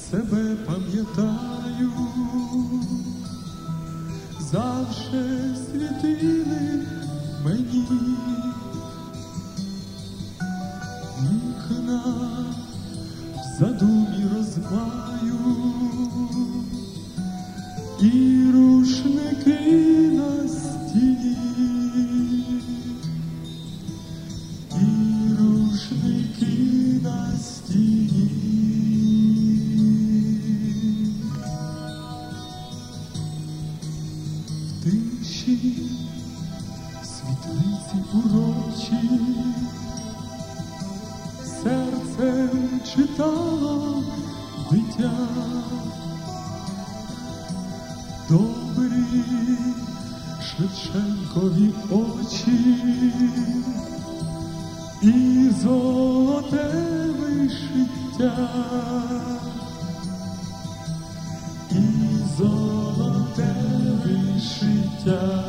себе пам'ятаю, завше світили мені вікна в задумі розмаю і рушники на стіні, і рушники на стіні. В тиші світлиці урочі серцем читало дитя. Добрі Шевченкові очі і золоте вишиття, і золоте вишиття.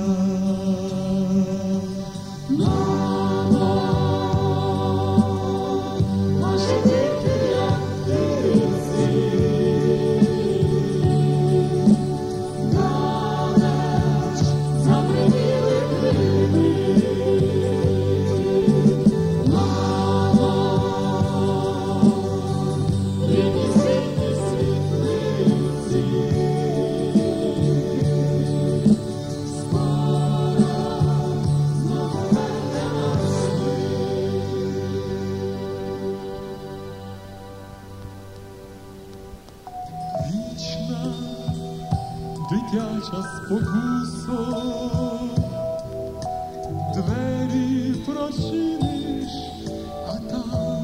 Вічна дитяча спокуса, двері прочиниш, а там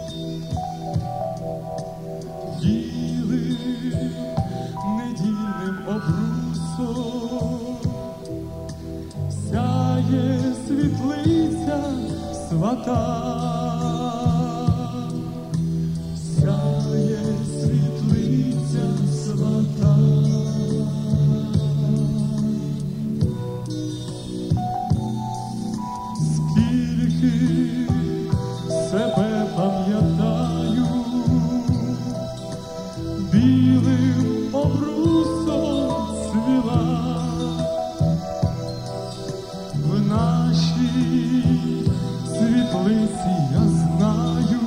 білим недільним обрусом сяє світлиця свата. Себе пам'ятаю, білим обрусом цвіла в нашій світлиці, я знаю,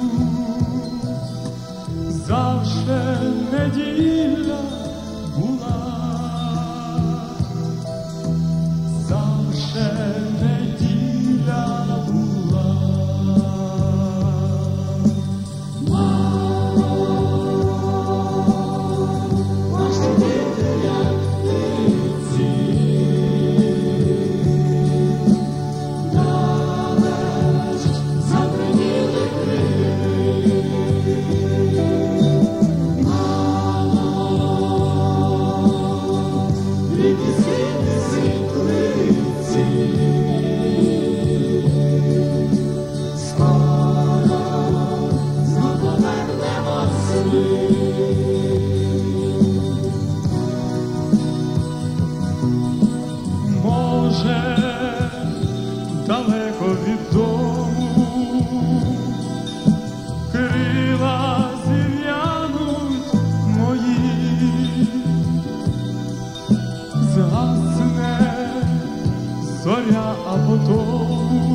завше неділя була, завше неділя була. Може, далеко від дому крила зів'януть мої, згасне зоря, а потому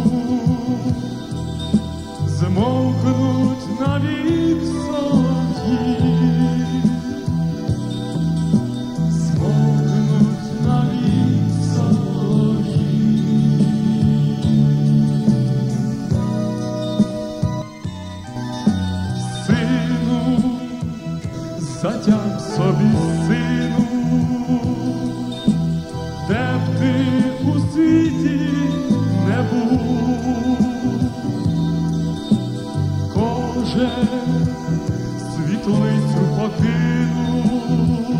змовкнуть навік сотні. Затям собі, сину, де б ти у світі не був, кожен світлицю покинув,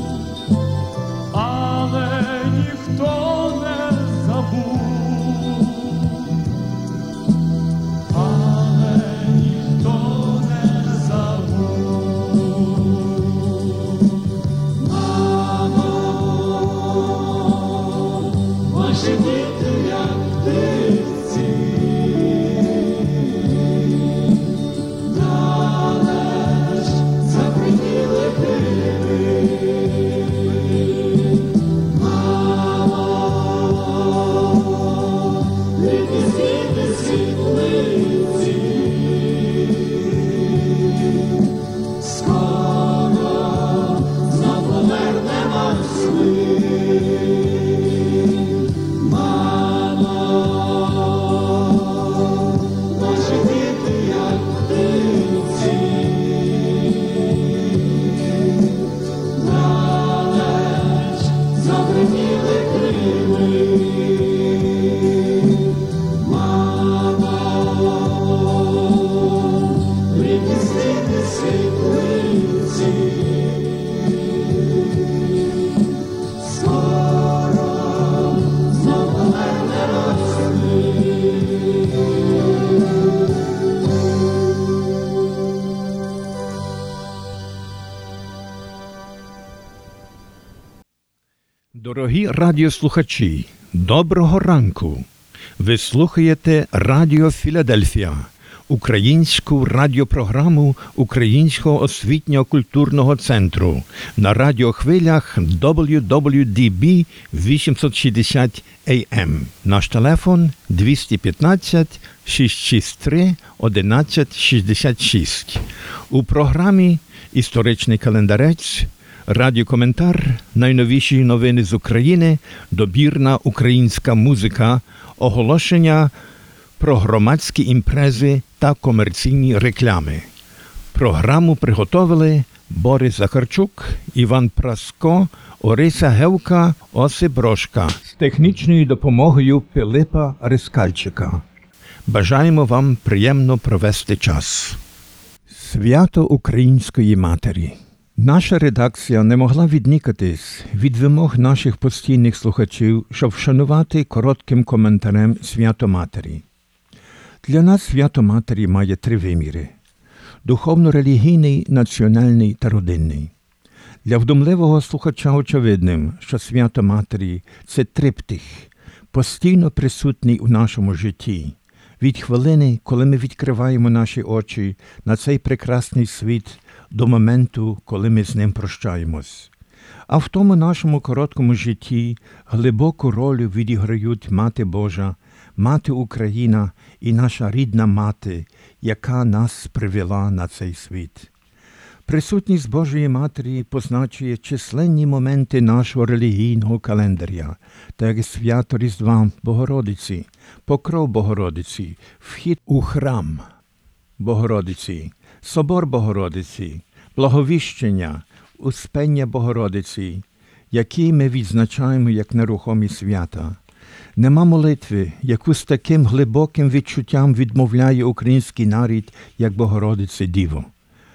але ніхто не забув. Далеч за пределами Дорогі радіослухачі, доброго ранку! Ви слухаєте Радіо Філадельфія, українську радіопрограму Українського освітньо-культурного центру на радіохвилях WWDB 860 AM. Наш телефон 215 663 1166. У програмі «Історичний календарець», радіокоментар, найновіші новини з України, добірна українська музика, оголошення про громадські імпрези та комерційні реклами. Програму приготовили Борис Захарчук, Іван Праско, Ориса Гевка, Осип Брошка з технічною допомогою Пилипа Рискальчика. Бажаємо вам приємно провести час. Свято Української Матері. Наша редакція не могла віднікатись від вимог наших постійних слухачів, щоб вшанувати коротким коментарем Свято Матері. Для нас Свято Матері має три виміри – духовно-релігійний, національний та родинний. Для вдумливого слухача очевидним, що Свято Матері – це триптих, постійно присутній у нашому житті. Від хвилини, коли ми відкриваємо наші очі на цей прекрасний світ, до моменту, коли ми з ним прощаємось. А в тому нашому короткому житті глибоку роль відіграють Мати Божа, Мати Україна і наша рідна Мати, яка нас привела на цей світ. Присутність Божої Матері позначує численні моменти нашого релігійного календаря, так як свято Різдва Богородиці, покров Богородиці, вхід у храм Богородиці, собор Богородиці, благовіщення, успення Богородиці, які ми відзначаємо як нерухомі свята. Нема молитви, яку з таким глибоким відчуттям відмовляє український народ, як Богородице Діво.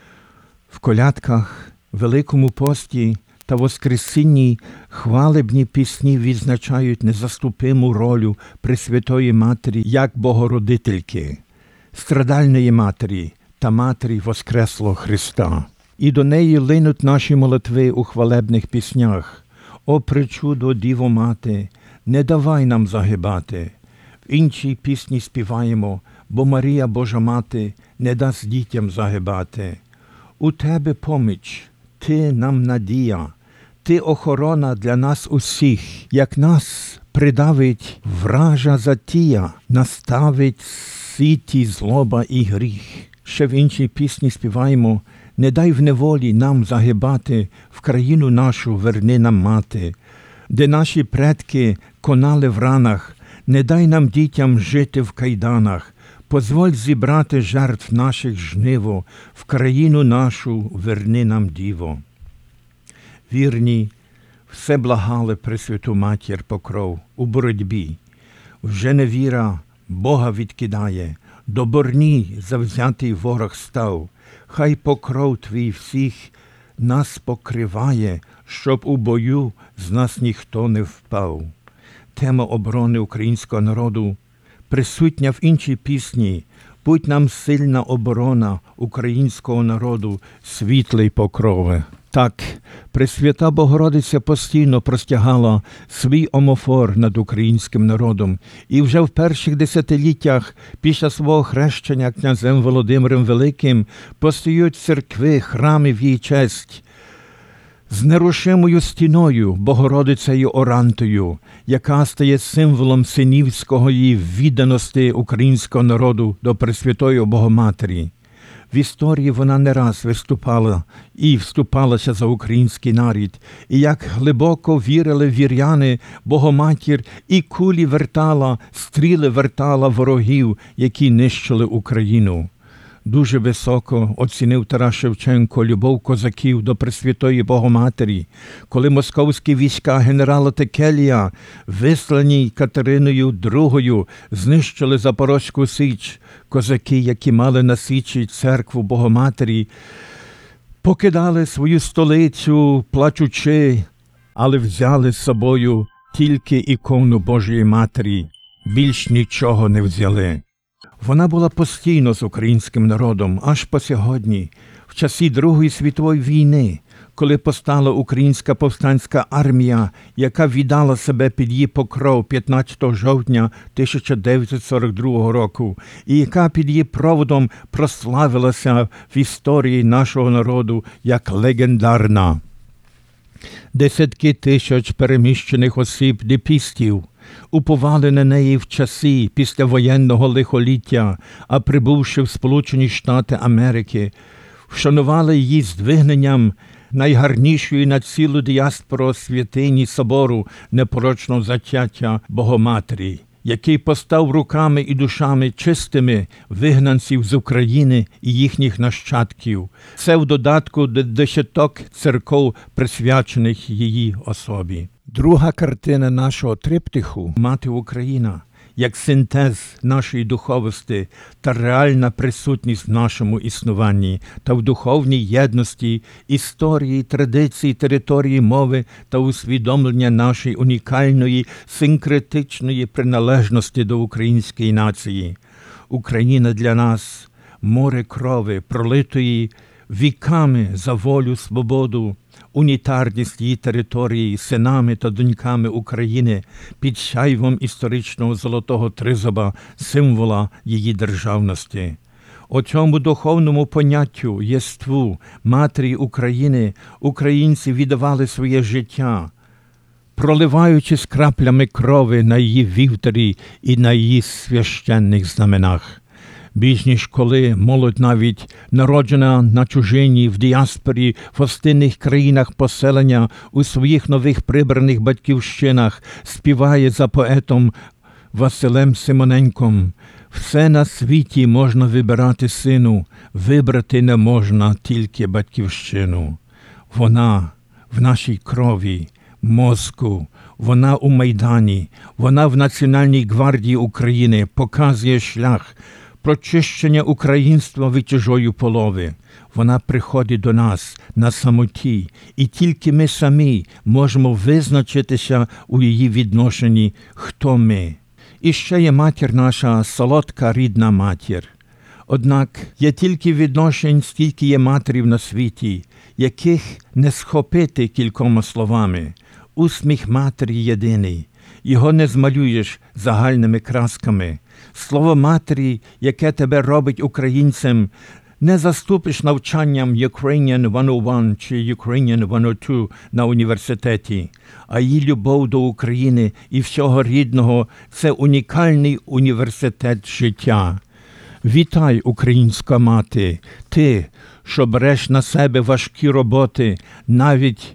В колядках, Великому пості та Воскресінні хвалебні пісні відзначають незаступиму роль Пресвятої Матері як Богородительки, страдальної Матері та Матері Воскреслого Христа. І до неї линуть наші молитви у хвалебних піснях. «О пречудо, Діво Мати, не давай нам загибати». В іншій пісні співаємо «Бо Марія, Божа Мати, не дасть дітям загибати». У Тебе поміч, Ти нам надія, Ти охорона для нас усіх, як нас придавить вража затія, наставить світі злоба і гріх. Ще в іншій пісні співаємо «Не дай в неволі нам загибати, в країну нашу верни нам мати, де наші предки конали в ранах, не дай нам дітям жити в кайданах, позволь зібрати жертв наших жниво, в країну нашу верни нам діво». Вірні, все благали Пресвяту Матір покров у боротьбі. Вже невіра Бога відкидає, до борні завзятий ворог став. Хай покров Твій всіх нас покриває, щоб у бою з нас ніхто не впав. Тема оборони українського народу присутня в іншій пісні «Будь нам сильна оборона українського народу, світлий покрове». Так, Пресвята Богородиця постійно простягала свій омофор над українським народом, і вже в перших десятиліттях після свого хрещення князем Володимиром Великим постають церкви, храми в її честь з нерушимою стіною, Богородицею Орантою, яка стає символом синівського її відданості українського народу до Пресвятої Богоматері. В історії вона не раз виступала і вступалася за український народ, і як глибоко вірили віряни, Богоматір і кулі вертала, стріли вертала ворогів, які нищили Україну. Дуже високо оцінив Тарас Шевченко любов козаків до Пресвятої Богоматері, коли московські війська генерала Текелія, вислані Катериною II, знищили Запорозьку Січ. Козаки, які мали на Січі церкву Богоматері, покидали свою столицю, плачучи, але взяли з собою тільки ікону Божої Матері, більш нічого не взяли. Вона була постійно з українським народом аж по сьогодні, в часі Другої світової війни, коли постала українська повстанська армія, яка віддала себе під її покров 15 жовтня 1942 року, і яка під її проводом прославилася в історії нашого народу як легендарна. Десятки тисяч переміщених осіб ліпістів уповали на неї в часи післявоєнного лихоліття, а прибувши в Сполучені Штати Америки, вшанували її здвигненням найгарнішої на цілу діаспору святині собору непорочного зачаття Богоматері, який постав руками і душами чистими вигнанців з України і їхніх нащадків. Це в додатку до десяток церков, присвячених її особі. Друга картина нашого триптиху «Мати Україна» як синтез нашої духовості та реальна присутність в нашому існуванні та в духовній єдності, історії, традиції, території, мови та усвідомлення нашої унікальної синкретичної приналежності до української нації. Україна для нас – море крови, пролитої віками за волю, свободу, унітарність її території синами та доньками України під шайвом історичного золотого тризуба, символа її державності. У цьому духовному поняттю єству Матері України українці віддавали своє життя, проливаючись краплями крови на її вівтарі і на її священних знаменах. Більш ніж коли молодь, навіть народжена на чужині, в діаспорі, в гостинних країнах поселення, у своїх нових прибраних батьківщинах, співає за поетом Василем Симоненком: «Все на світі можна вибирати, сину, вибрати не можна тільки батьківщину». Вона в нашій крові, мозку, вона у Майдані, вона в Національній гвардії України показує шлях прочищення українства від чужої полови. Вона приходить до нас на самоті, і тільки ми самі можемо визначитися у її відношенні, хто ми. І ще є матір наша, солодка рідна матір. Однак є тільки відношень, стільки є матерів на світі, яких не схопити кількома словами. Усміх матері єдиний. Його не змалюєш загальними красками. Слово матері, яке тебе робить українцем, не заступиш навчанням Ukrainian 101 чи Ukrainian 102 на університеті, а її любов до України і всього рідного – це унікальний університет життя. Вітай, українська мати, ти, що береш на себе важкі роботи, навіть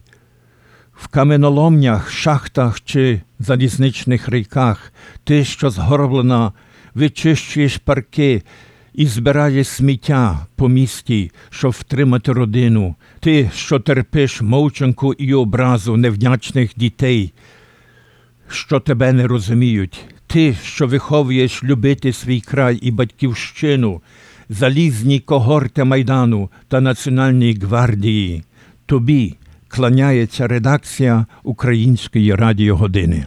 в каменоломнях, шахтах чи залізничних рейках, ти, що згорблена, вичищуєш парки і збираєш сміття по місті, щоб втримати родину. Ти, що терпиш мовчанку і образу невдячних дітей, що тебе не розуміють. Ти, що виховуєш любити свій край і батьківщину, залізні когорти Майдану та Національної гвардії. Тобі кланяється редакція Української радіогодини.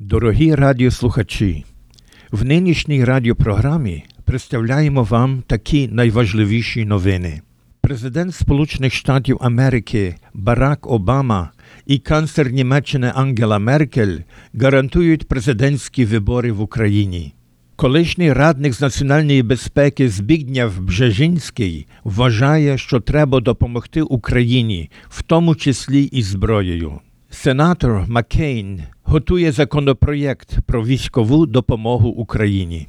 Дорогі радіослухачі, в нинішній радіопрограмі представляємо вам такі найважливіші новини. Президент Сполучених Штатів Америки Барак Обама і канцлер Німеччини Ангела Меркель гарантують президентські вибори в Україні. Колишній радник з національної безпеки Збігнєв Бжежинський вважає, що треба допомогти Україні, в тому числі і зброєю. Сенатор Маккейн готує законопроєкт про військову допомогу Україні.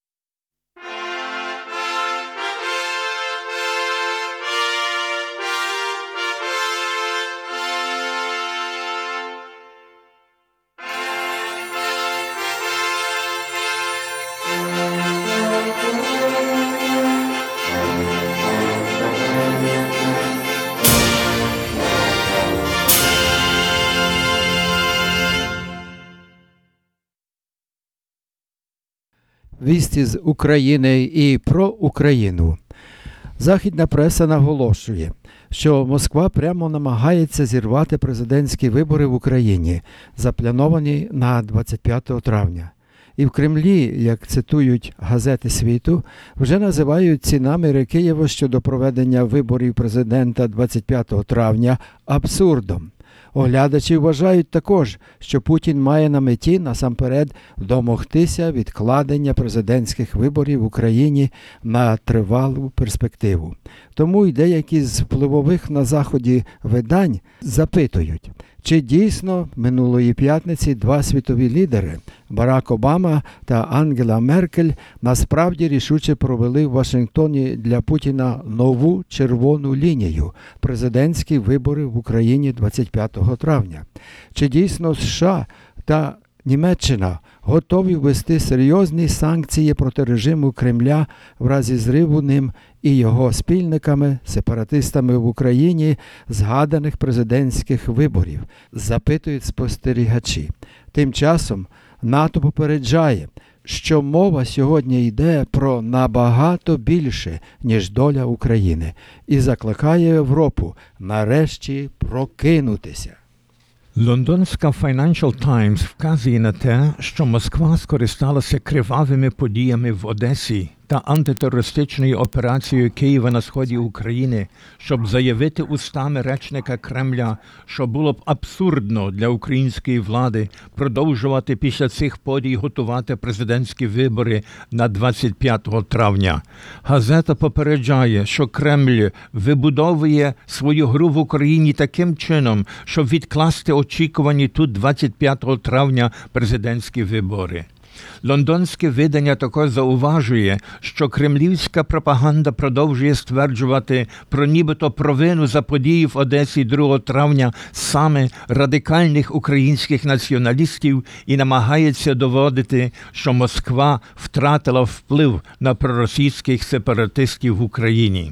Вісті з України і про Україну. Західна преса наголошує, що Москва прямо намагається зірвати президентські вибори в Україні, заплановані на 25 травня. І в Кремлі, як цитують газети світу, вже називають ці наміри Києва щодо проведення виборів президента 25 травня абсурдом. Оглядачі вважають також, що Путін має на меті насамперед домогтися відкладення президентських виборів в Україні на тривалу перспективу. Тому й деякі з впливових на Заході видань запитують, чи дійсно минулої п'ятниці два світові лідери Барак Обама та Ангела Меркель насправді рішуче провели в Вашингтоні для Путіна нову червону лінію – президентські вибори в Україні 25 травня. Чи дійсно США та Німеччина готові ввести серйозні санкції проти режиму Кремля в разі зриву ним і його спільниками, сепаратистами в Україні, згаданих президентських виборів, запитують спостерігачі. Тим часом НАТО попереджає, що мова сьогодні йде про набагато більше, ніж доля України, і закликає Європу нарешті прокинутися. Лондонська Financial Times вказує на те, що Москва скористалася кривавими подіями в Одесі та антитерористичною операцією Києва на сході України, щоб заявити устами речника Кремля, що було б абсурдно для української влади продовжувати після цих подій готувати президентські вибори на 25 травня. Газета попереджає, що Кремль вибудовує свою гру в Україні таким чином, щоб відкласти очікувані тут 25 травня президентські вибори. Лондонське видання також зауважує, що кремлівська пропаганда продовжує стверджувати про нібито провину за події в Одесі 2 травня саме радикальних українських націоналістів і намагається доводити, що Москва втратила вплив на проросійських сепаратистів в Україні.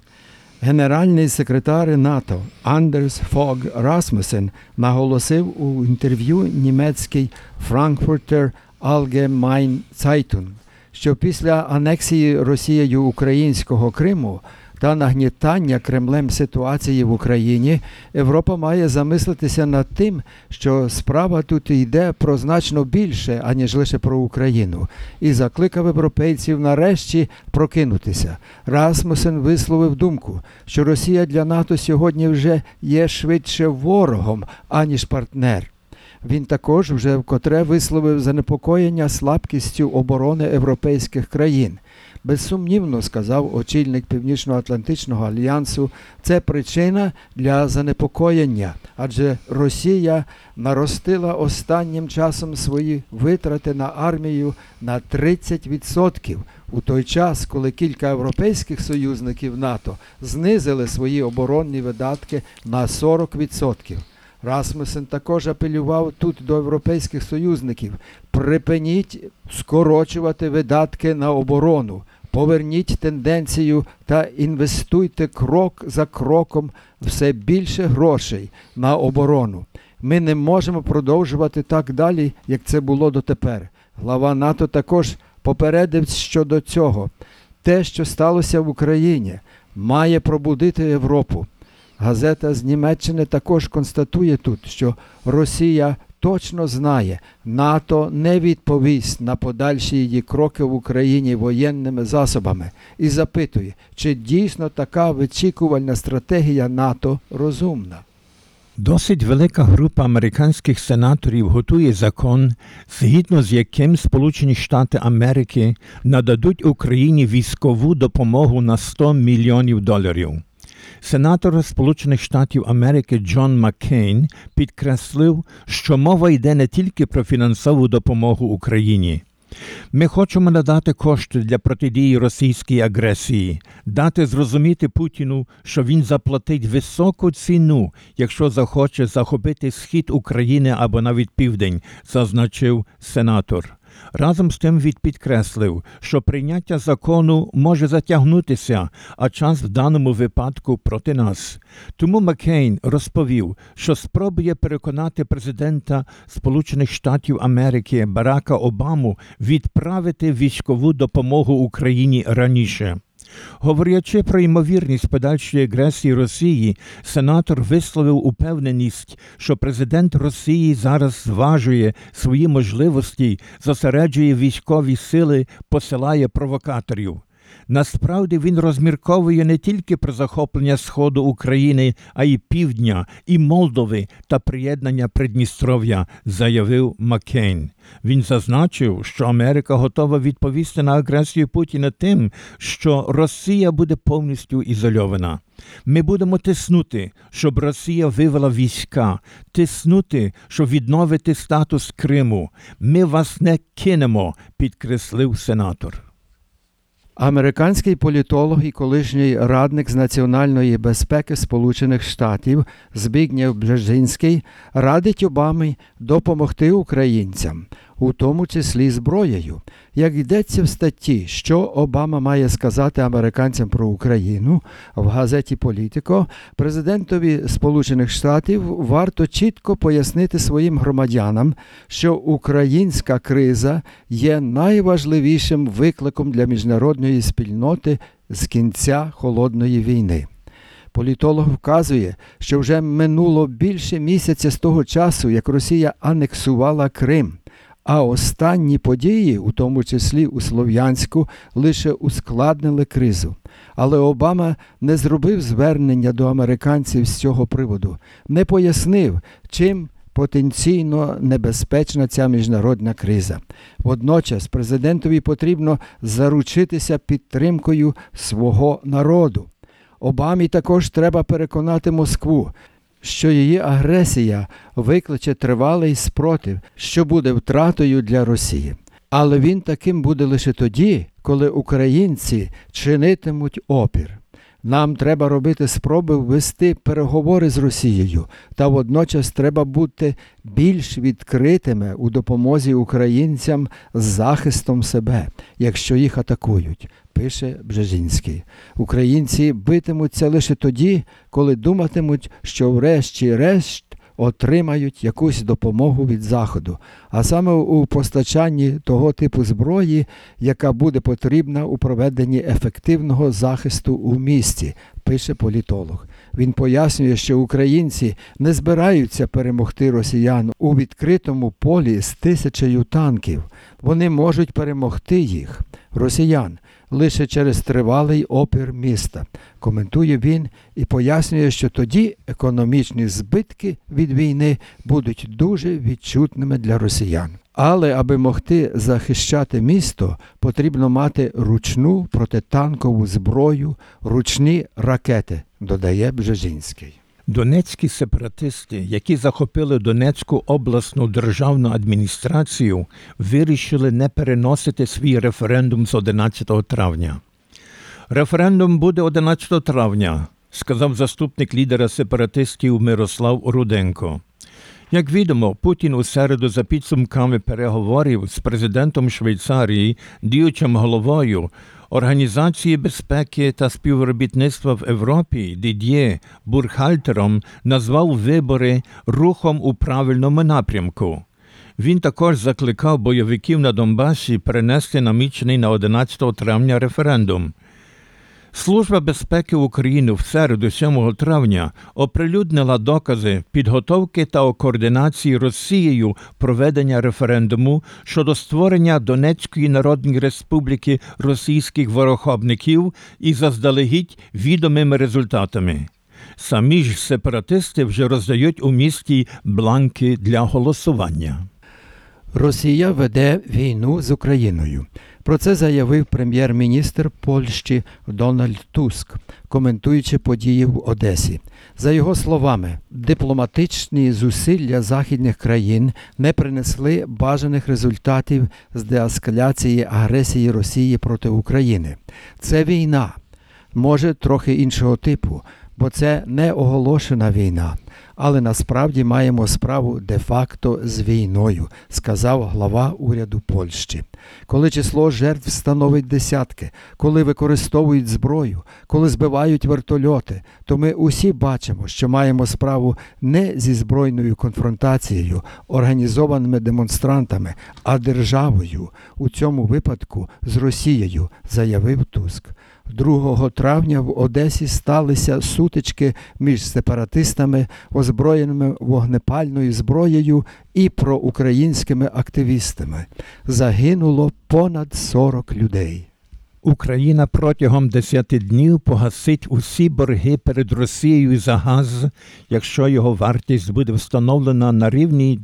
Генеральний секретар НАТО Андерс Фог Расмуссен наголосив у інтерв'ю німецькій Frankfurter Allgemeine Zeitung, що після анексії Росією українського Криму та нагнітання Кремлем ситуації в Україні Європа має замислитися над тим, що справа тут йде про значно більше, аніж лише про Україну, і закликав європейців нарешті прокинутися. Расмуссен висловив думку, що Росія для НАТО сьогодні вже є швидше ворогом, аніж партнер. Він також вже вкотре висловив занепокоєння слабкістю оборони європейських країн. Безсумнівно, сказав очільник Північно-Атлантичного альянсу, це причина для занепокоєння, адже Росія наростила останнім часом свої витрати на армію на 30%, у той час, коли кілька європейських союзників НАТО знизили свої оборонні видатки на 40%. Расмуссен також апелював тут до європейських союзників: припиніть скорочувати видатки на оборону, поверніть тенденцію та інвестуйте крок за кроком все більше грошей на оборону. Ми не можемо продовжувати так далі, як це було дотепер. Глава НАТО також попередив щодо цього. Те, що сталося в Україні, має пробудити Європу. Газета з Німеччини також констатує тут, що Росія точно знає, НАТО не відповість на подальші її кроки в Україні воєнними засобами і запитує, чи дійсно така вичікувальна стратегія НАТО розумна. Досить велика група американських сенаторів готує закон, згідно з яким Сполучені Штати Америки нададуть Україні військову допомогу на $100 мільйонів. Сенатор Сполучених Штатів Америки Джон Маккейн підкреслив, що мова йде не тільки про фінансову допомогу Україні. Ми хочемо надати кошти для протидії російській агресії, дати зрозуміти Путіну, що він заплатить високу ціну, якщо захоче захопити схід України або навіть південь, зазначив сенатор. Разом з тим він підкреслив, що прийняття закону може затягнутися, а час в даному випадку проти нас. Тому Маккейн розповів, що спробує переконати президента Сполучених Штатів Америки Барака Обаму відправити військову допомогу Україні раніше. Говорячи про ймовірність подальшої агресії Росії, сенатор висловив упевненість, що президент Росії зараз зважує свої можливості, зосереджує військові сили, посилає провокаторів. Насправді він розмірковує не тільки про захоплення Сходу України, а й Півдня, і Молдови та приєднання Придністров'я, заявив Маккейн. Він зазначив, що Америка готова відповісти на агресію Путіна тим, що Росія буде повністю ізольована. Ми будемо тиснути, щоб Росія вивела війська, тиснути, щоб відновити статус Криму. Ми вас не кинемо, підкреслив сенатор. Американський політолог і колишній радник з національної безпеки Сполучених Штатів Збігнєв Бжезінський радить Обамі допомогти українцям, у тому числі зброєю. Як йдеться в статті, що Обама має сказати американцям про Україну, в газеті «Політико», президентові Сполучених Штатів варто чітко пояснити своїм громадянам, що українська криза є найважливішим викликом для міжнародної спільноти з кінця Холодної війни. Політолог вказує, що вже минуло більше місяця з того часу, як Росія анексувала Крим, а останні події, у тому числі у Слов'янську, лише ускладнили кризу. Але Обама не зробив звернення до американців з цього приводу, не пояснив, чим потенційно небезпечна ця міжнародна криза. Водночас президентові потрібно заручитися підтримкою свого народу. Обамі також треба переконати Москву, що її агресія викличе тривалий спротив, що буде втратою для Росії. Але він таким буде лише тоді, коли українці чинитимуть опір. Нам треба робити спроби ввести переговори з Росією, та водночас треба бути більш відкритими у допомозі українцям з захистом себе, якщо їх атакують, пише Бжезінський. Українці битимуться лише тоді, коли думатимуть, що врешті-решт отримають якусь допомогу від Заходу, а саме у постачанні того типу зброї, яка буде потрібна у проведенні ефективного захисту у місті, пише політолог. Він пояснює, що українці не збираються перемогти росіян у відкритому полі з 1000 танків. Вони можуть перемогти їх, росіян, лише через тривалий опір міста. Коментує він і пояснює, що тоді економічні збитки від війни будуть дуже відчутними для росіян. Але аби могти захищати місто, потрібно мати ручну протитанкову зброю, ручні ракети, додає Бжезінський. Донецькі сепаратисти, які захопили Донецьку обласну державну адміністрацію, вирішили не переносити свій референдум з 11 травня. Референдум буде 11 травня, сказав заступник лідера сепаратистів Мирослав Руденко. Як відомо, Путін у середу за підсумками переговорів з президентом Швейцарії, діючим головою Організації безпеки та співробітництва в Європі Дід'є Буркхальтером назвав вибори рухом у правильному напрямку. Він також закликав бойовиків на Донбасі перенести намічений на 11 травня референдум. Служба безпеки України в середу 7 травня оприлюднила докази підготовки та координації Росією проведення референдуму щодо створення Донецької Народної Республіки російських ворохобників із заздалегідь відомими результатами. Самі ж сепаратисти вже роздають у місті бланки для голосування. Росія веде війну з Україною. Про це заявив прем'єр-міністр Польщі Дональд Туск, коментуючи події в Одесі. За його словами, дипломатичні зусилля західних країн не принесли бажаних результатів з деескаляції агресії Росії проти України. Це війна, може трохи іншого типу, бо це не оголошена війна, але насправді маємо справу де-факто з війною, сказав глава уряду Польщі. Коли число жертв становить десятки, коли використовують зброю, коли збивають вертольоти, то ми усі бачимо, що маємо справу не зі збройною конфронтацією, організованими демонстрантами, а державою, у цьому випадку з Росією, заявив Туск. 2 травня в Одесі сталися сутички між сепаратистами, озброєними вогнепальною зброєю, і проукраїнськими активістами. Загинуло понад 40 людей. Україна протягом 10 днів погасить усі борги перед Росією за газ, якщо його вартість буде встановлена на рівні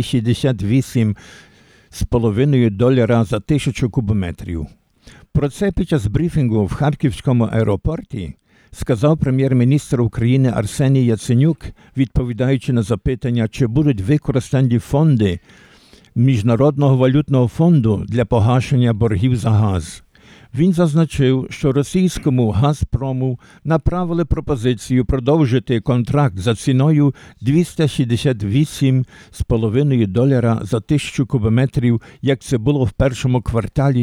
$268,5 за 1000 кубометрів. Про це під час брифінгу в Харківському аеропорті сказав прем'єр-міністр України Арсеній Яценюк, відповідаючи на запитання, чи будуть використані фонди Міжнародного валютного фонду для погашення боргів за газ. Він зазначив, що російському «Газпрому» направили пропозицію продовжити контракт за ціною $268,5 за 1000 кубометрів, як це було в першому кварталі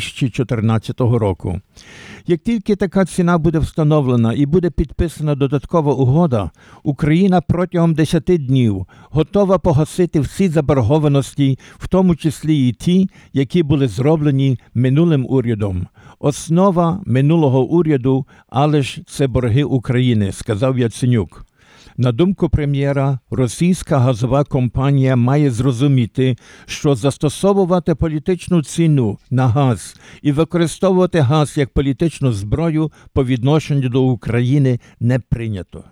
2014 року. Як тільки така ціна буде встановлена і буде підписана додаткова угода, Україна протягом 10 днів готова погасити всі заборгованості, в тому числі і ті, які були зроблені минулим урядом. Основа минулого уряду, але ж це борги України, сказав Яценюк. На думку прем'єра, російська газова компанія має зрозуміти, що застосовувати політичну ціну на газ і використовувати газ як політичну зброю по відношенню до України не прийнято.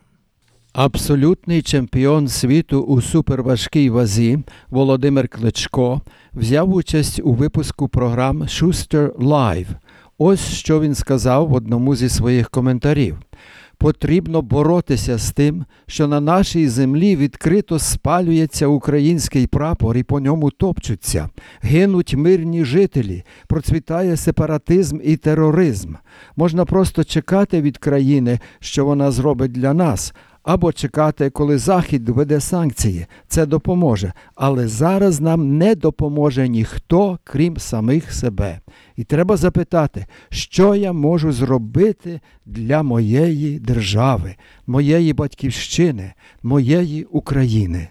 Абсолютний чемпіон світу у суперважкій вазі Володимир Кличко взяв участь у випуску програм Schuster Live. Ось що він сказав в одному зі своїх коментарів. Потрібно боротися з тим, що на нашій землі відкрито спалюється український прапор і по ньому топчуться. Гинуть мирні жителі, процвітає сепаратизм і тероризм. Можна просто чекати від країни, що вона зробить для нас, або чекати, коли Захід введе санкції. Це допоможе. Але зараз нам не допоможе ніхто, крім самих себе. І треба запитати, що я можу зробити для моєї держави, моєї батьківщини, моєї України.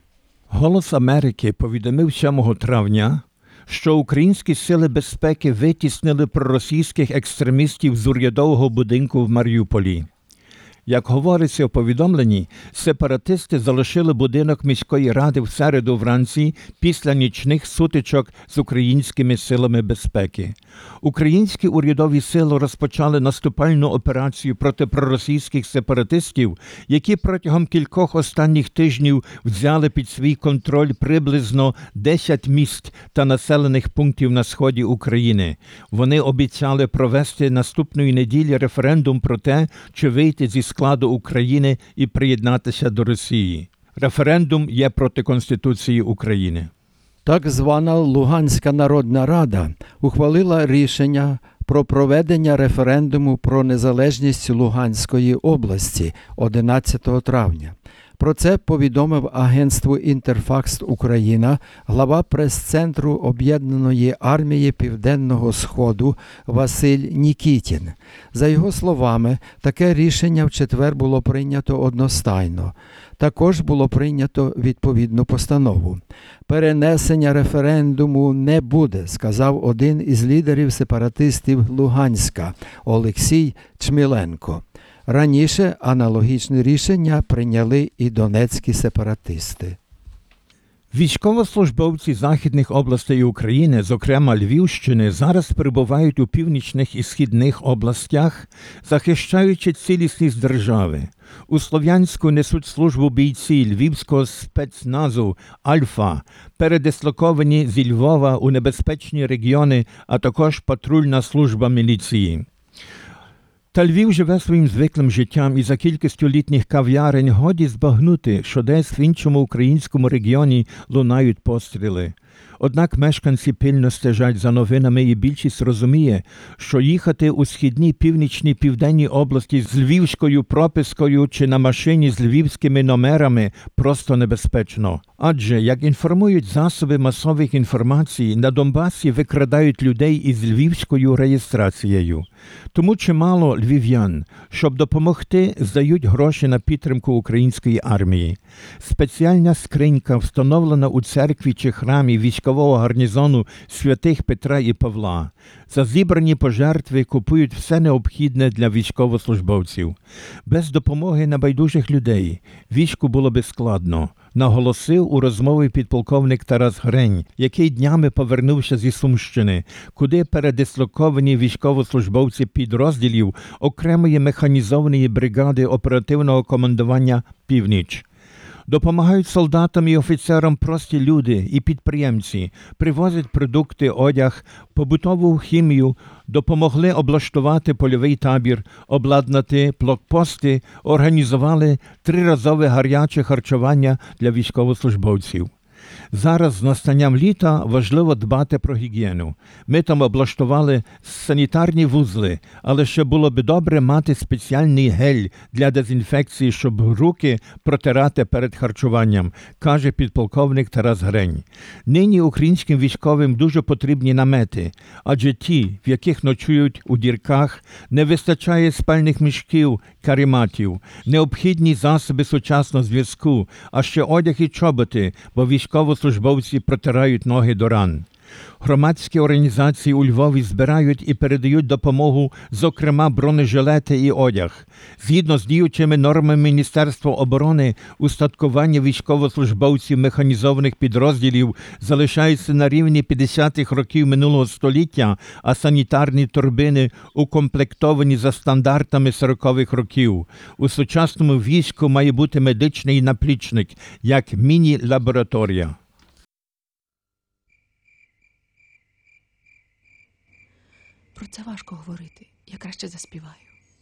«Голос Америки» повідомив 7 травня, що українські сили безпеки витіснили проросійських екстремістів з урядового будинку в Маріуполі. Як говориться в повідомленні, сепаратисти залишили будинок міської ради в середу вранці після нічних сутичок з українськими силами безпеки. Українські урядові сили розпочали наступальну операцію проти проросійських сепаратистів, які протягом кількох останніх тижнів взяли під свій контроль приблизно 10 міст та населених пунктів на сході України. Вони обіцяли провести наступної неділі референдум про те, чи вийти зі складу України і приєднатися до Росії. Референдум є проти Конституції України. Так звана Луганська Народна Рада ухвалила рішення про проведення референдуму про незалежність Луганської області 11 травня. Про це повідомив агентству «Інтерфакс Україна» глава прес-центру Об'єднаної армії Південного Сходу Василь Нікітін. За його словами, таке рішення в четвер було прийнято одностайно. Також було прийнято відповідну постанову. Перенесення референдуму не буде, сказав один із лідерів сепаратистів Луганська Олексій Чміленко. Раніше аналогічне рішення прийняли і донецькі сепаратисти. Військовослужбовці західних областей України, зокрема Львівщини, зараз перебувають у північних і східних областях, захищаючи цілісність держави. У Слов'янську несуть службу бійці Львівського спецназу «Альфа», передислоковані зі Львова у небезпечні регіони, а також патрульна служба міліції. Та Львів живе своїм звиклим життям, і за кількістю літніх кав'ярень годі збагнути, що десь в іншому українському регіоні лунають постріли. Однак мешканці пильно стежать за новинами, і більшість розуміє, що їхати у східні, північні, південні області з львівською пропискою чи на машині з львівськими номерами просто небезпечно. Адже, як інформують засоби масових інформацій, на Донбасі викрадають людей із львівською реєстрацією. Тому чимало львів'ян, щоб допомогти, здають гроші на підтримку української армії. Спеціальна скринька, встановлена у церкві чи храмі військового гарнізону святих Петра і Павла. За зібрані пожертви купують все необхідне для військовослужбовців. Без допомоги небайдужих людей війську було би складно, наголосив у розмові підполковник Тарас Грень, який днями повернувся зі Сумщини, куди передислоковані військовослужбовці підрозділів окремої механізованої бригади оперативного командування «Північ». Допомагають солдатам і офіцерам прості люди і підприємці, привозять продукти, одяг, побутову хімію, допомогли облаштувати польовий табір, обладнати блокпости, організували 3-разове гаряче харчування для військовослужбовців. Зараз з настанням літа важливо дбати про гігієну. Ми там облаштували санітарні вузли, але ще було би добре мати спеціальний гель для дезінфекції, щоб руки протирати перед харчуванням, каже підполковник Тарас Грень. Нині українським військовим дуже потрібні намети, адже ті, в яких ночують у дірках, не вистачає спальних мішків, карематів, необхідні засоби сучасного зв'язку, а ще одяг і чоботи, бо військовослужбовці протирають ноги до ран. Громадські організації у Львові збирають і передають допомогу, зокрема бронежилети і одяг. Згідно з діючими нормами Міністерства оборони, устаткування військовослужбовців механізованих підрозділів залишається на рівні 50-х років минулого століття, а санітарні торбини укомплектовані за стандартами 40-х років. У сучасному війську має бути медичний наплічник, як міні-лабораторія. Про це важко говорити. Я краще заспіваю.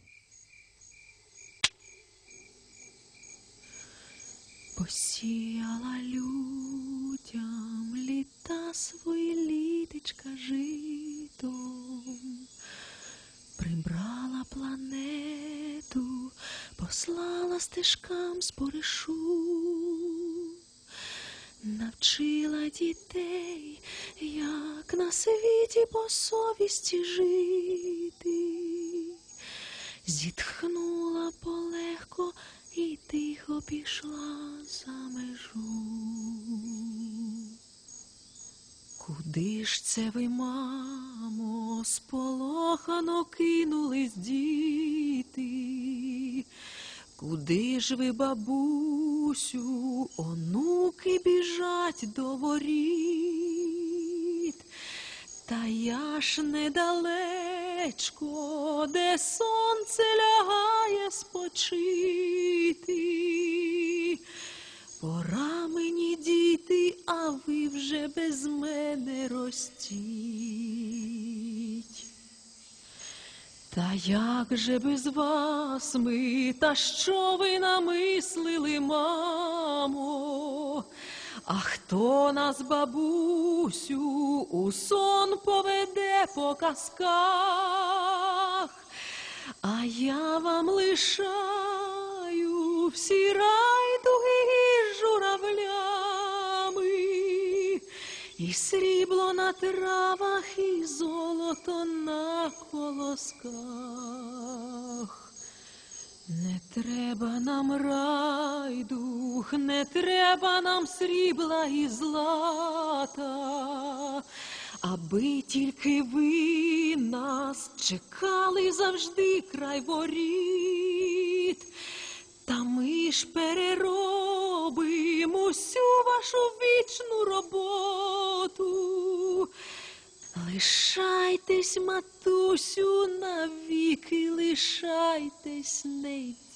Посіяла людям літа свої літечка житом, прибрала планету, послала стежкам споришу, навчила дітей, як на світі по совісті жити. Зітхнула полегко і тихо пішла за межу. Куди ж це ви, мамо, сполохано кинулись діти? Куди ж ви, бабусю, онуки біжать до воріт? Та я ж недалечко, де сонце лягає спочити. Пора мені, діти, а ви вже без мене ростіть. Та як же без вас ми, та що ви намислили, мамо? А хто нас, бабусю, у сон поведе по казках? А я вам лишаю всі райдуги І срібло на травах, і золото на колосках. Не треба нам райдух, не треба нам срібла і злата, аби тільки ви нас чекали завжди край воріт. Та ми ж переробимо усю вашу вічну роботу. Лишайтесь, матусю, навіки, лишайтесь, не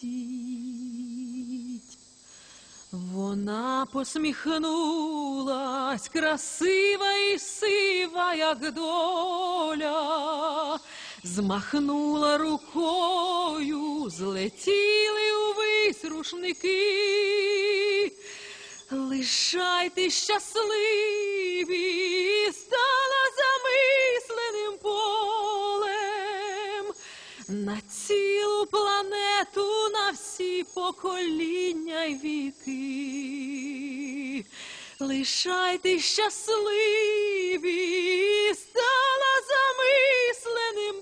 йдіть. Вона посміхнулась, красива і сива, як доля, змахнула рукою, злетіли увесь рушники. Лишайтесь щасливі, стала замисленим полем на цілу планету, на всі покоління й віки. Лишайтесь щасливі, стала замисленим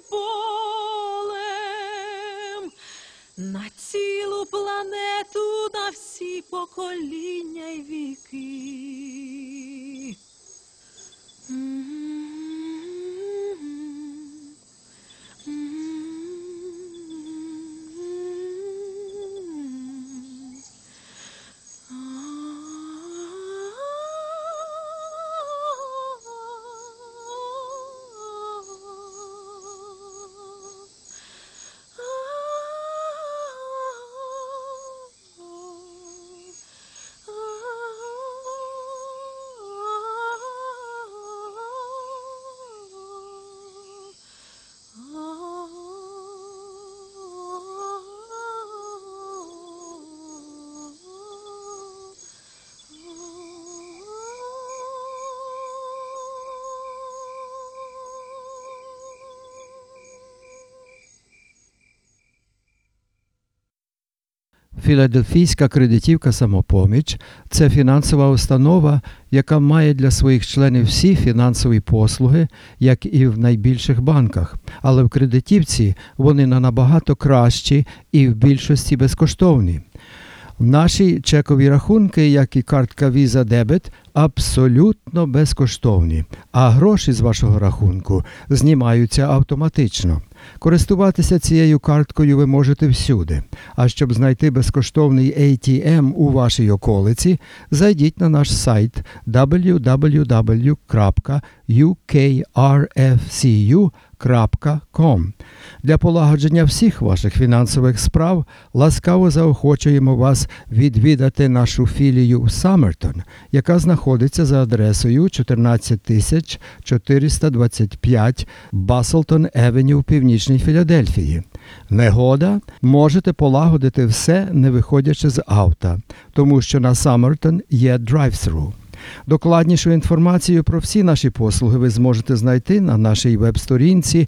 полем на цілу планету, на всі покоління й віки. Філадельфійська кредитівка «Самопоміч» – це фінансова установа, яка має для своїх членів всі фінансові послуги, як і в найбільших банках. Але в кредитівці вони набагато кращі і в більшості безкоштовні. Наші чекові рахунки, як і картка Visa Debit, абсолютно безкоштовні, а гроші з вашого рахунку знімаються автоматично. Користуватися цією карткою ви можете всюди. А щоб знайти безкоштовний ATM у вашій околиці, зайдіть на наш сайт www.ukrfcu.com. Для полагодження всіх ваших фінансових справ ласкаво заохочуємо вас відвідати нашу філію Саммертон, яка знаходиться за адресою 14425 Баслтон Евеню в Північній Філадельфії. Негода? Можете полагодити все, не виходячи з авто, тому що на Саммертон є драйв-тру. Докладнішу інформацію про всі наші послуги ви зможете знайти на нашій веб-сторінці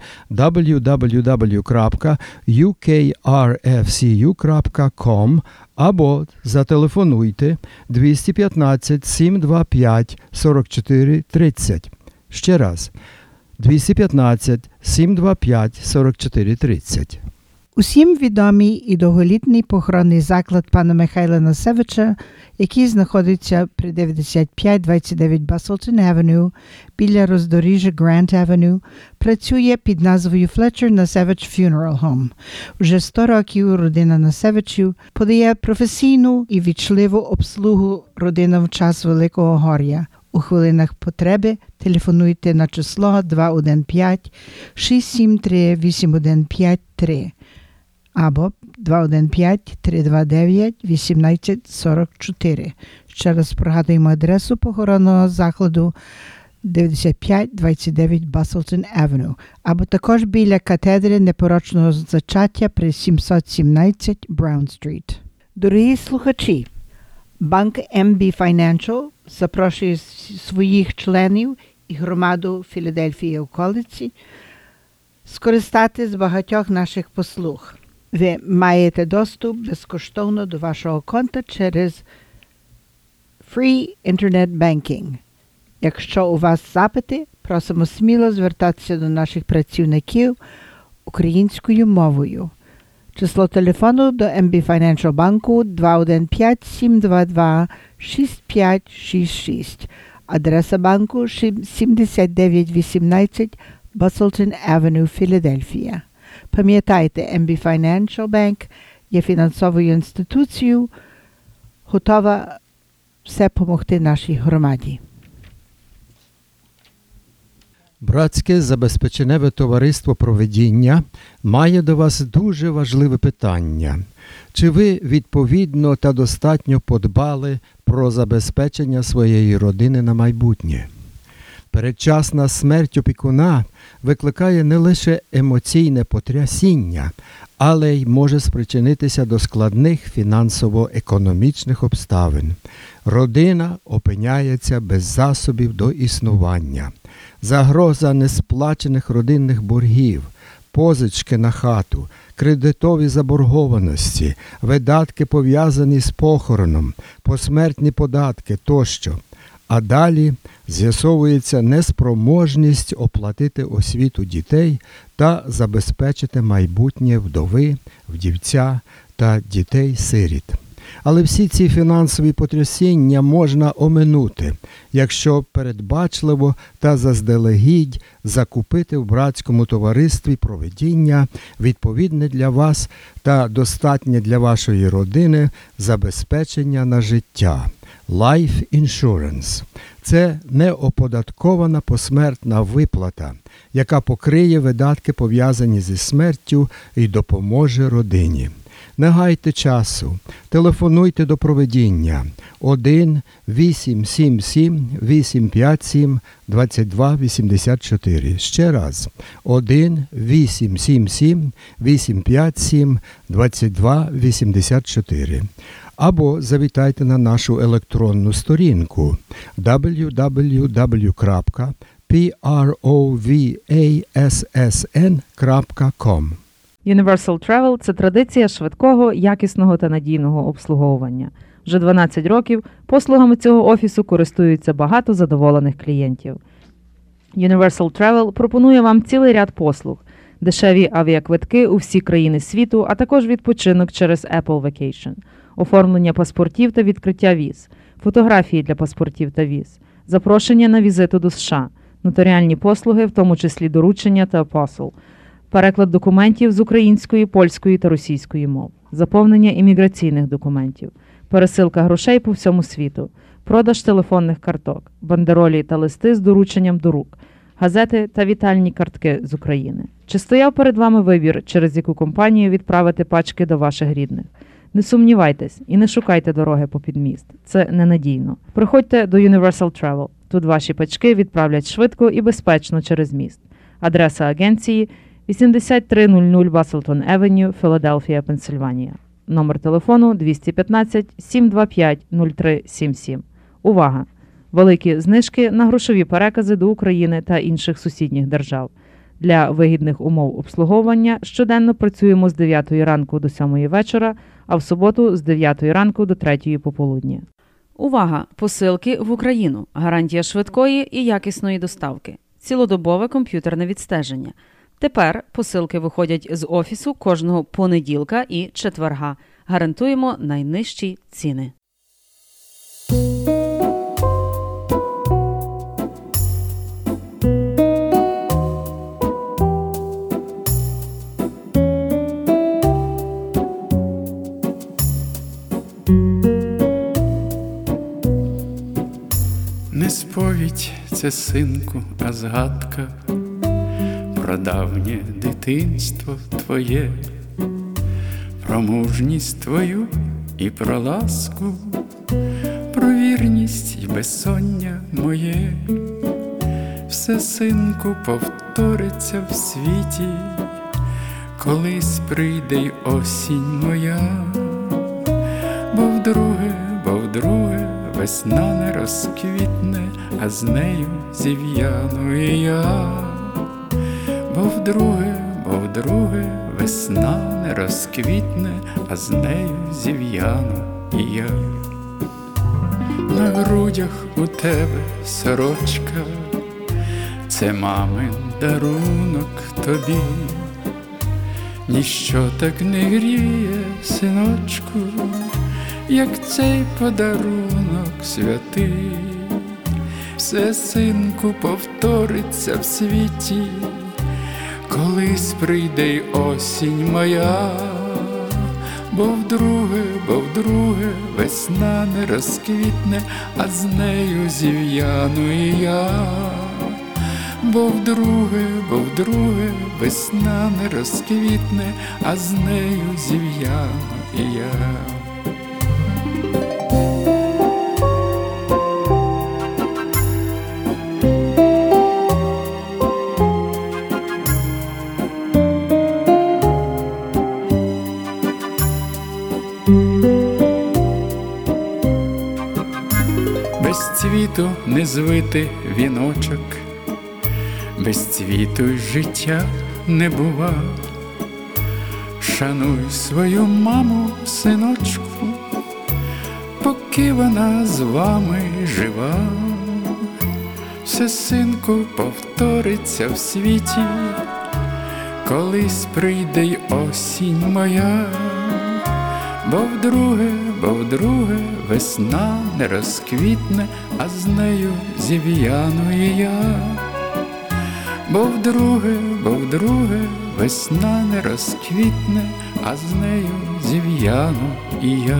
www.ukrfcu.com або зателефонуйте 215-725-4430. Ще раз, 215-725-4430. Усім відомий і довголітній похоронний заклад пана Михайла Насевича, який знаходиться при 9529 Баслтон Авеню біля роздоріжжя Грант Авеню, працює під назвою Fletcher Nasevich Funeral Home. Уже 100 років родина Насевичів подає професійну і вічливу обслугу родинам в час Великого горя. У хвилинах потреби телефонуйте на число 215-673-8153 або 215-329-1844. Ще раз пригадуємо адресу похоронного закладу 9529 Баслтон Авеню, або також біля катедри непорочного зачаття при 717 Браун-стріт. Дорогі слухачі, банк MB Financial запрошує своїх членів і громаду Філадельфії і околиці скористати з багатьох наших послуг. Ви маєте доступ безкоштовно до вашого конта через Free Internet Banking. Якщо у вас запити, просимо сміло звертатися до наших працівників українською мовою. Число телефону до MB Financial банку 215-722-6566. Адреса банку 7918 Busselton Avenue, Філадельфія. Пам'ятайте, MB Financial Bank є фінансовою інституцією, готова все допомогти нашій громаді. Братське забезпеченеве товариство «Провидіння» має до вас дуже важливе питання. Чи ви відповідно та достатньо подбали про забезпечення своєї родини на майбутнє? Передчасна смерть опікуна викликає не лише емоційне потрясіння, але й може спричинитися до складних фінансово-економічних обставин. Родина опиняється без засобів до існування. Загроза несплачених родинних боргів, позички на хату, кредитові заборгованості, видатки, пов'язані з похороном, посмертні податки тощо. А далі з'ясовується неспроможність оплатити освіту дітей та забезпечити майбутнє вдови, вдівця та дітей-сиріт. Але всі ці фінансові потрясіння можна оминути, якщо передбачливо та заздалегідь закупити в братському товаристві «Провидіння» відповідне для вас та достатнє для вашої родини забезпечення на життя – Life Insurance. Це неоподаткована посмертна виплата, яка покриє видатки, пов'язані зі смертю, і допоможе родині. Не гайте часу, телефонуйте до «Провидіння» 1-877-857-2284. Ще раз, 1-877-857-2284. Або завітайте на нашу електронну сторінку www.provassn.com. Universal Travel – це традиція швидкого, якісного та надійного обслуговування. Вже 12 років послугами цього офісу користуються багато задоволених клієнтів. Universal Travel пропонує вам цілий ряд послуг, дешеві авіаквитки у всі країни світу, а також відпочинок через Apple Vacation, оформлення паспортів та відкриття віз, фотографії для паспортів та віз, запрошення на візиту до США, нотаріальні послуги, в тому числі доручення та апостол, переклад документів з української, польської та російської мов, заповнення імміграційних документів, пересилка грошей по всьому світу, продаж телефонних карток, бандеролі та листи з дорученням до рук, газети та вітальні картки з України. Чи стояв перед вами вибір, через яку компанію відправити пачки до ваших рідних? Не сумнівайтесь і не шукайте дороги попід міст. Це ненадійно. Приходьте до Universal Travel. Тут ваші пачки відправлять швидко і безпечно через міст. Адреса агенції – 8300 Busselton Avenue, Філадельфія, Пенсильванія. Номер телефону 215-725-0377. Увага! Великі знижки на грошові перекази до України та інших сусідніх держав. Для вигідних умов обслуговування щоденно працюємо з 9 ранку до 7 вечора, а в суботу з 9 ранку до 3 пополудні. Увага! Посилки в Україну. Гарантія швидкої і якісної доставки. Цілодобове комп'ютерне відстеження. Тепер посилки виходять з офісу кожного понеділка і четверга. Гарантуємо найнижчі ціни. Не сповідь це, синку, а згадка про давнє дитинство твоє, про мужність твою і про ласку, про вірність й безсоння моє. Все, синку, повториться в світі, колись прийде й осінь моя, бо вдруге весна не розквітне, а з нею зів'яну і я. Бо вдруге весна не розквітне, а з нею зів'яну і я. на грудях у тебе сорочка, це мамин дарунок тобі. Ніщо так не гріє, синочку, як цей подарунок святий. Все, синку, повториться в світі, колись прийде й осінь моя. Бо вдруге весна не розквітне, а з нею зів'яну і я. Бо вдруге весна не розквітне, а з нею зів'яну і я. Без цвіту не звити віночок, без цвіту й життя не бува. Шануй свою маму, синочку, поки вона з вами жива. Все, синку, повториться в світі, колись прийде й осінь моя. Бо вдруге весна не розквітне, а з нею зів'яну і я. Бо вдруге весна не розквітне, а з нею зів'яну і я.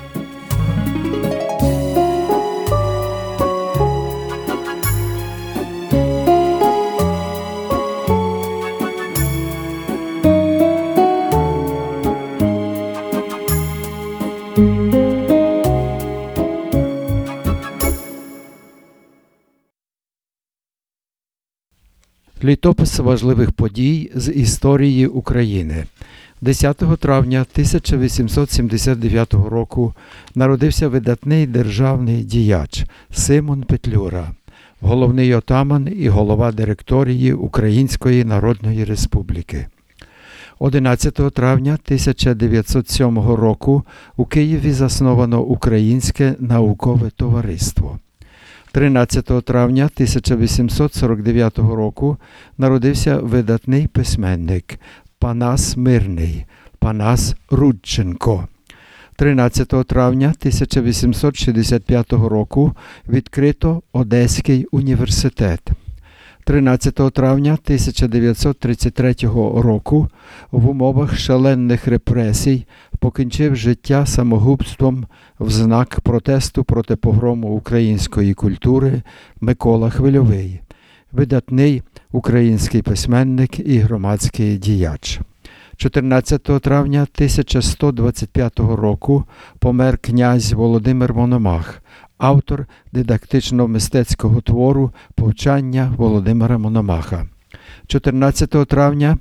Літопис важливих подій з історії України. 10 травня 1879 року народився видатний державний діяч Симон Петлюра, головний отаман і голова директорії Української Народної Республіки. 11 травня 1907 року у Києві засновано Українське наукове товариство. 13 травня 1849 року народився видатний письменник Панас Мирний, Панас Рудченко. 13 травня 1865 року відкрито Одеський університет. 13 травня 1933 року в умовах шалених репресій покінчив життя самогубством в знак протесту проти погрому української культури Микола Хвильовий, видатний український письменник і громадський діяч. 14 травня 1125 року помер князь Володимир Мономах, автор дидактично-мистецького твору «Повчання Володимира Мономаха». 14 травня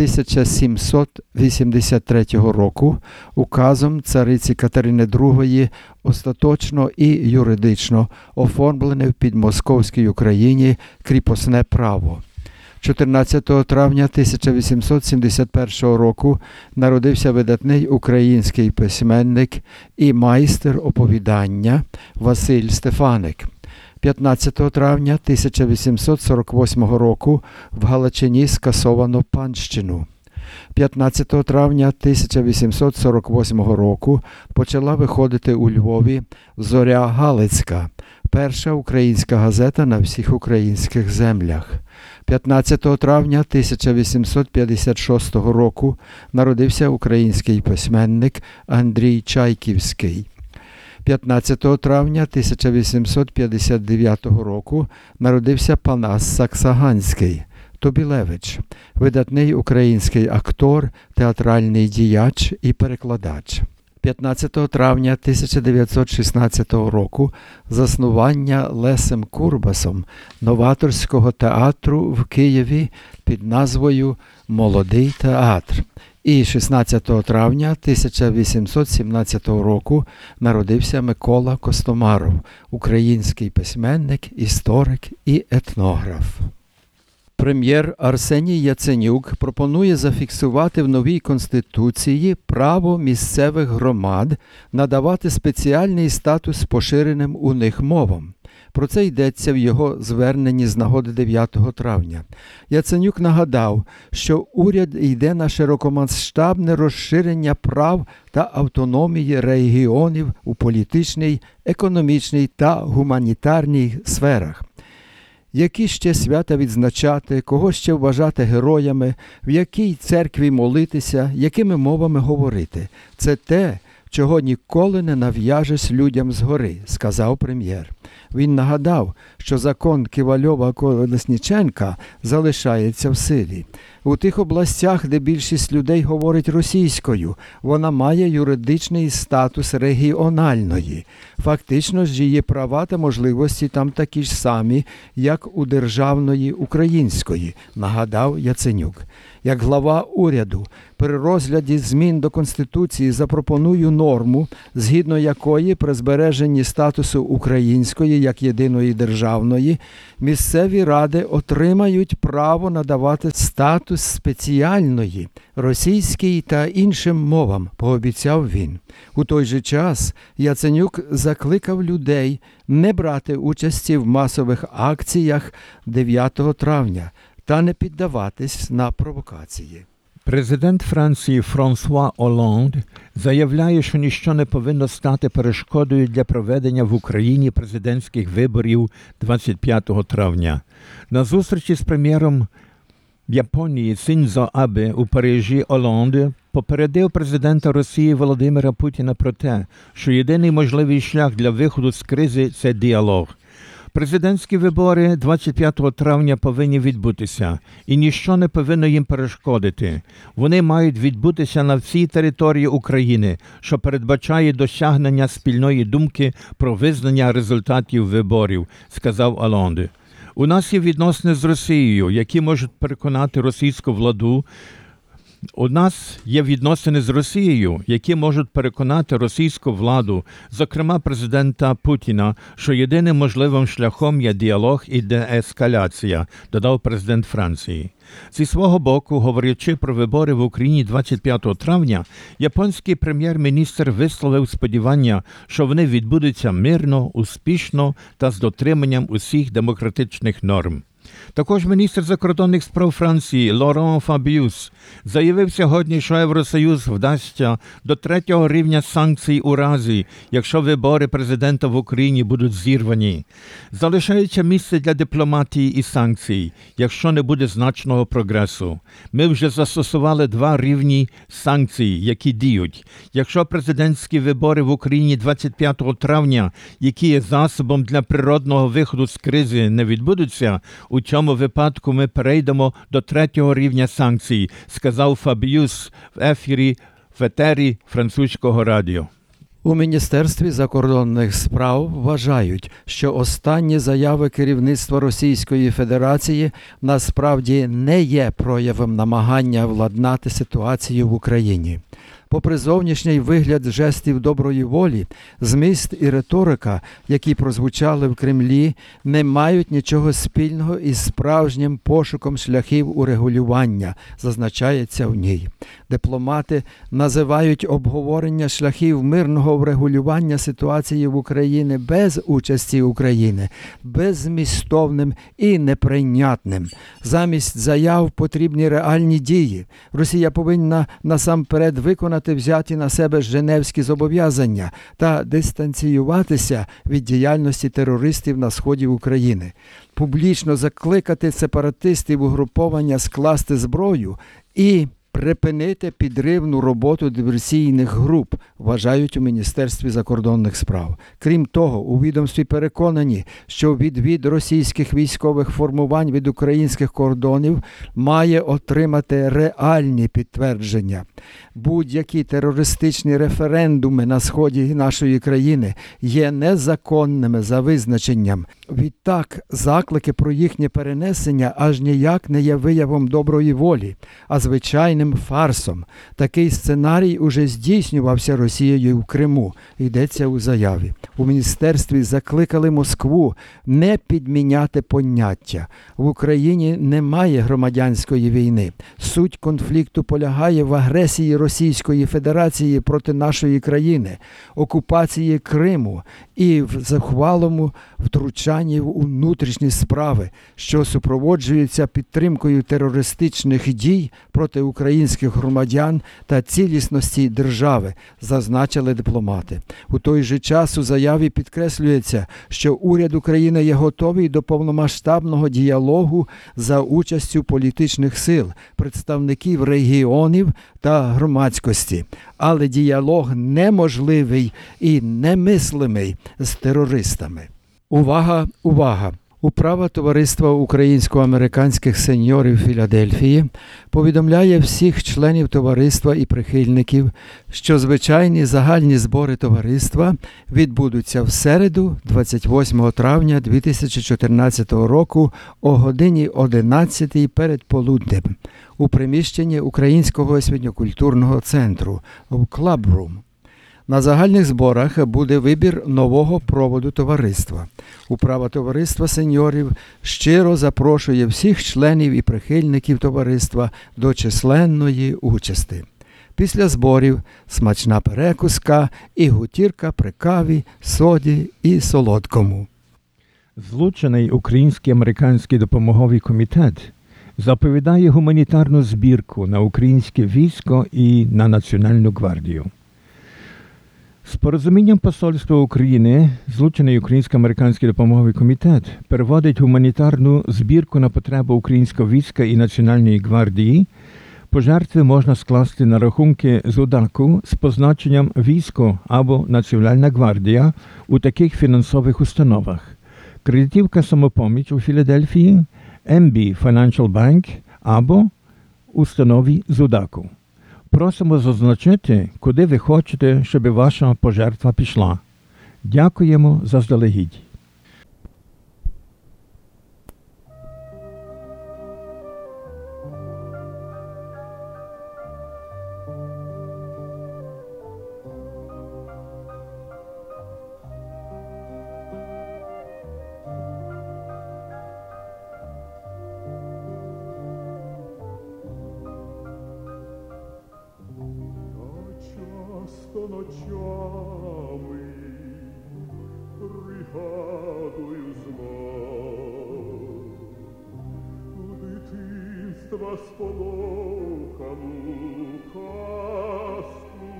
1783 року указом цариці Катерини II остаточно і юридично оформлене в підмосковській Україні кріпосне право. 14 травня 1871 року народився видатний український письменник і майстер оповідання Василь Стефаник. 15 травня 1848 року в Галичині скасовано панщину. 15 травня 1848 року почала виходити у Львові «Зоря Галицька», перша українська газета на всіх українських землях. 15 травня 1856 року народився український письменник Андрій Чайківський. 15 травня 1859 року народився Панас Саксаганський, Тобілевич, видатний український актор, театральний діяч і перекладач. 15 травня 1916 року заснування Лесем Курбасом новаторського театру в Києві під назвою «Молодий театр». І 16 травня 1817 року народився Микола Костомаров, український письменник, історик і етнограф. Прем'єр Арсеній Яценюк пропонує зафіксувати в новій Конституції право місцевих громад надавати спеціальний статус поширеним у них мовам. Про це йдеться в його зверненні з нагоди 9 травня. Яценюк нагадав, що уряд йде на широкомасштабне розширення прав та автономії регіонів у політичній, економічній та гуманітарній сферах. Які ще свята відзначати, кого ще вважати героями, в якій церкві молитися, якими мовами говорити – це те, чого ніколи не нав'яжеш людям згори, сказав прем'єр. Він нагадав, що закон Ківальова-Колесніченка залишається в силі. У тих областях, де більшість людей говорить російською, вона має юридичний статус регіональної. Фактично ж її права та можливості там такі ж самі, як у державної української, нагадав Яценюк. Як глава уряду, при розгляді змін до Конституції запропоную норму, згідно якої при збереженні статусу української як єдиної державної, місцеві ради отримають право надавати статус спеціальної російській та іншим мовам, пообіцяв він. У той же час Яценюк закликав людей не брати участі в масових акціях 9 травня та не піддаватись на провокації. Президент Франції Франсуа Олланд заявляє, що ніщо не повинно стати перешкодою для проведення в Україні президентських виборів 25 травня. На зустрічі з прем'єром Японії Сіндзо Абе у Парижі Олланд попередив президента Росії Володимира Путіна про те, що єдиний можливий шлях для виходу з кризи – це діалог. Президентські вибори 25 травня повинні відбутися, і ніщо не повинно їм перешкодити. Вони мають відбутися на всій території України, що передбачає досягнення спільної думки про визнання результатів виборів, сказав Олланд. У нас є відносини з Росією, які можуть переконати російську владу. У нас є відносини з Росією, які можуть переконати російську владу, зокрема президента Путіна, що єдиним можливим шляхом є діалог і деескаляція, додав президент Франції. Зі свого боку, говорячи про вибори в Україні 25 травня, японський прем'єр-міністр висловив сподівання, що вони відбудуться мирно, успішно та з дотриманням усіх демократичних норм. Також міністр закордонних справ Франції Лоран Фабіус заявив сьогодні, що Євросоюз вдасться до 3-го рівня санкцій у разі, якщо вибори президента в Україні будуть зірвані. Залишається місце для дипломатії і санкцій, якщо не буде значного прогресу. Ми вже застосували 2 рівні санкцій, які діють. Якщо президентські вибори в Україні 25 травня, які є засобом для природного виходу з кризи, не відбудуться, у цьому випадку ми перейдемо до 3-го рівня санкцій, сказав Фабіус в етері французького радіо. У Міністерстві закордонних справ вважають, що останні заяви керівництва Російської Федерації насправді не є проявом намагання владнати ситуацію в Україні. Попри зовнішній вигляд жестів доброї волі, зміст і риторика, які прозвучали в Кремлі, не мають нічого спільного із справжнім пошуком шляхів урегулювання, зазначається в ній. Дипломати називають обговорення шляхів мирного врегулювання ситуації в Україні без участі України беззмістовним і неприйнятним. Замість заяв потрібні реальні дії. Росія повинна насамперед виконати взяті на себе женевські зобов'язання та дистанціюватися від діяльності терористів на сході України. Публічно закликати сепаратистів угруповання скласти зброю і припинити підривну роботу диверсійних груп, вважають у Міністерстві закордонних справ. Крім того, у відомстві переконані, що відвід російських військових формувань від українських кордонів має отримати реальні підтвердження. Будь-які терористичні референдуми на сході нашої країни є незаконними за визначенням Відтак, заклики про їхнє перенесення аж ніяк не є виявом доброї волі, а звичайним фарсом. Такий сценарій уже здійснювався Росією в Криму, йдеться у заяві. У міністерстві закликали Москву не підміняти поняття. В Україні немає громадянської війни. Суть конфлікту полягає в агресії Російської Федерації проти нашої країни, окупації Криму і в захвалому втручанні в внутрішні справи, що супроводжуються підтримкою терористичних дій проти українських громадян та цілісності держави, зазначили дипломати. У той же час у заяві підкреслюється, що уряд України є готовий до повномасштабного діалогу за участю політичних сил, представників регіонів та громадськості. Але діалог неможливий і немислимий з терористами. Увага, увага! Управа Товариства українсько-американських сеньорів Філадельфії повідомляє всіх членів товариства і прихильників, що звичайні загальні збори товариства відбудуться в середу, 28 травня 2014 року о годині 11 перед полуднем у приміщенні Українського освітньо-культурного центру в Club Room. На загальних зборах буде вибір нового проводу товариства. Управа Товариства сеньорів щиро запрошує всіх членів і прихильників товариства до численної участі. Після зборів смачна перекуска і гутірка при каві, соді і солодкому. Злучений Український американський допомоговий комітет заповідає гуманітарну збірку на українське військо і на Національну гвардію. З порозумінням Посольства України Злучений Українсько-американський допомоговий комітет переводить гуманітарну збірку на потребу українського війська і Національної гвардії. Пожертви можна скласти на рахунки ЗУДАКу з позначенням «Військо» або «Національна гвардія» у таких фінансових установах. Кредитівка «Самопоміч» у Філадельфії, MB Financial Bank або установі ЗУДАКу. Просимо зазначити, куди ви хочете, щоб ваша пожертва пішла. Дякуємо заздалегідь. Часто ночами пригадую знов дитинства сполохану казку.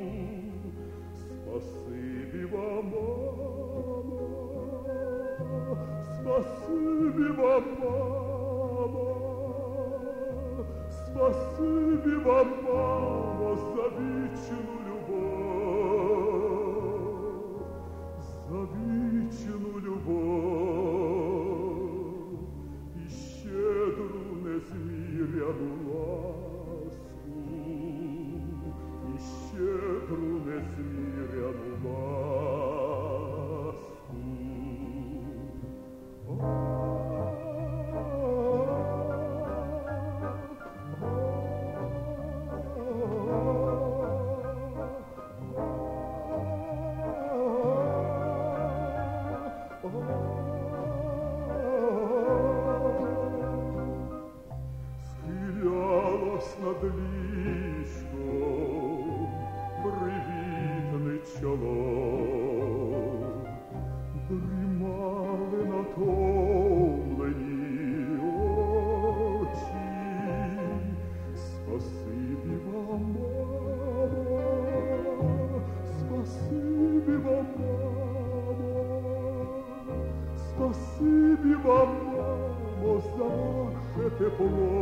Спасибі вам, мамо, спасибі вам, мамо, спасибі вам, мамо, за вічну любов, за вічну любов і щедру незміряну ласку, і щедру незміряну ласку. Схилялось над ліжком привітне чоло, дрімали натомлені очі. Спасибі вам, мамо, спасибі вам, мамо, спасибі вам, мамо, за ваше тепло,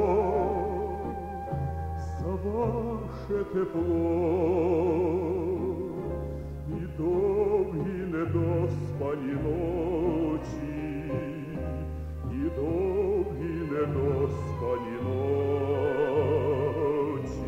за ваше тепло і довгі недоспані ночі, і довгі недоспані ночі.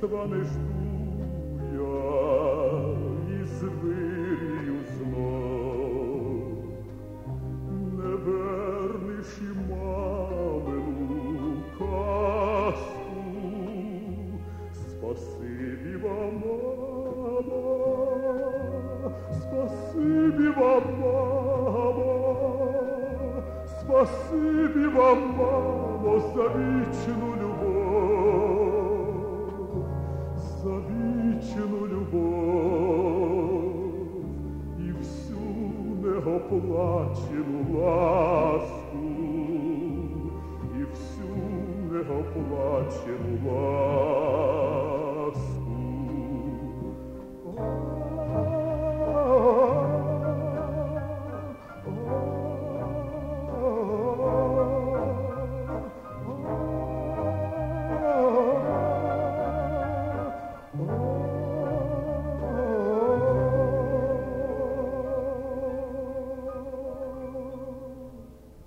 братства не жду я із вирію знов. Не вернеш і мамину казку. Спасибі вам, мамо, спасибі вам, мамо, спасибі вам, мамо, за вічну любов, за вічну любов і всю неоплачену ласку, і всю неоплачену ласку.